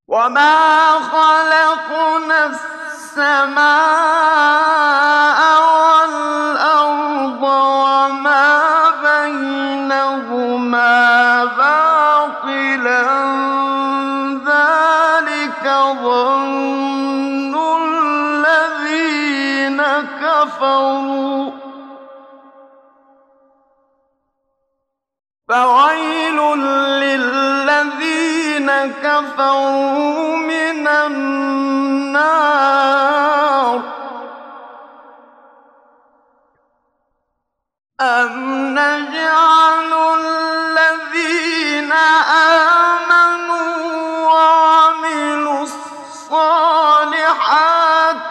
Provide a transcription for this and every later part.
وما خلقنا السماء والأرض وما بينهما باطلا ذلك ظن الذين كفروا فويل للذين كفروا من النار أم نجعل الذين آمنوا وعملوا الصالحات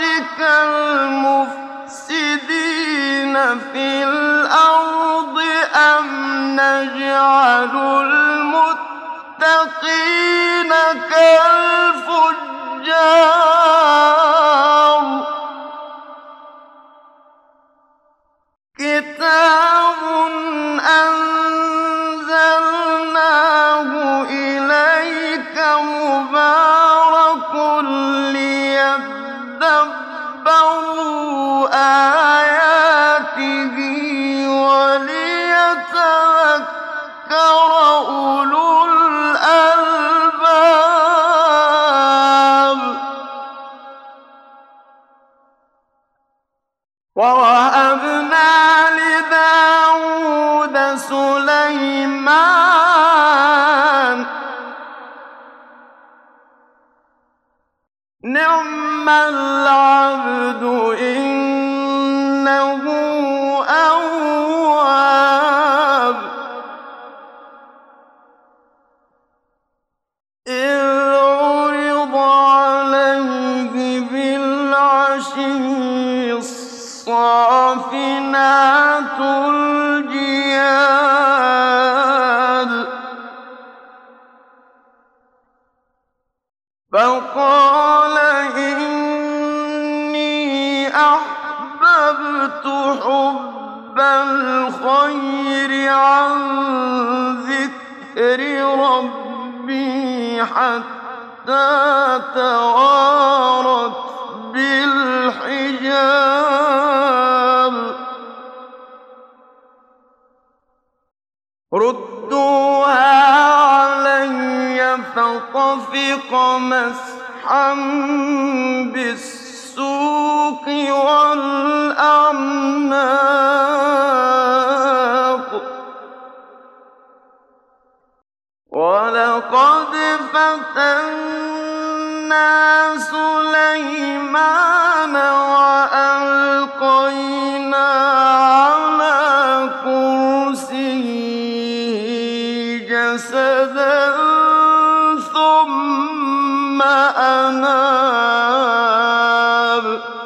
كالمفسدين في الأرض أم نجعل المتقين كالفجار كتاب أنزلناه إليك مبارك ليدبروا آياته وليتذكر أولو الألباب ووهبنا لداود سليمان نعم العبد إنه أواب إذ عرض عليه بالعشي الصافنات الجياد فقال إني أحببت حب الخير عن ذكر ربي حتى توارت بالحجاب ردوها علي فطفق مسحا بالسوق والأعناق ولقد فتنا سليمان وألقينا على كرسيه جسدا ثم أناب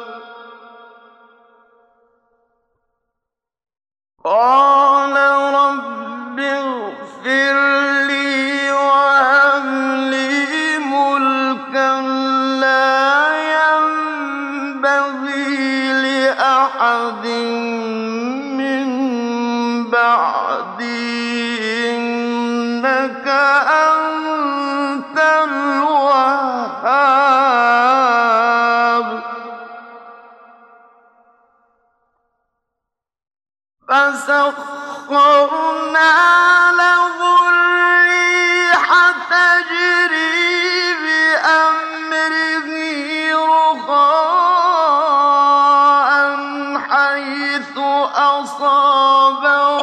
قال رب اغفر لي وهب لي ملكا لا ينبغي لأحد من بعدي إنك أنت الوهاب فسخرنا له الريح تجري بأمره رخاء حيث أصاب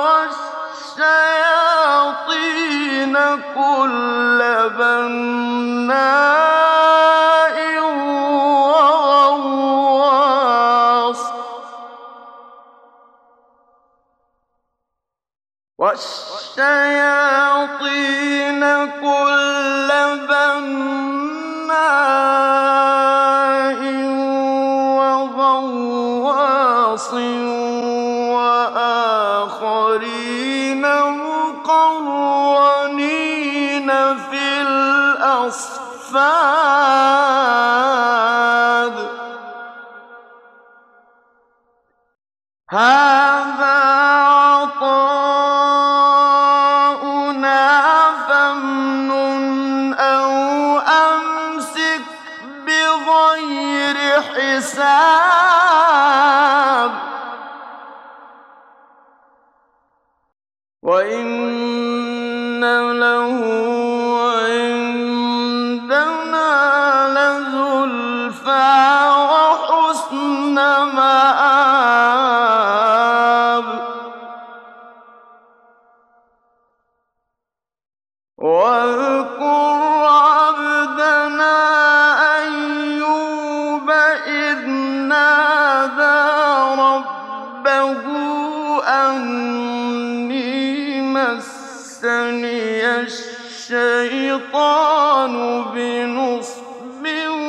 والشياطين كل بناء وغواص والشياطين كل بناء وغواص وآخرين مقرنين في الأصفاد هذا عطاؤنا فامنن أو أمسك الحساب وإن له عندنا لزلفى وحسن مآب واذكر عبدنا أيوب إذ نادى ربه أني مسني الشيطان بنصب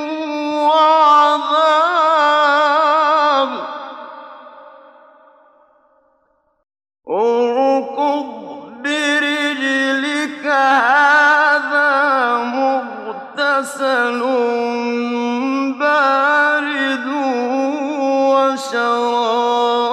وعذاب اركض برجلك هذا مغتسل بارد وشراب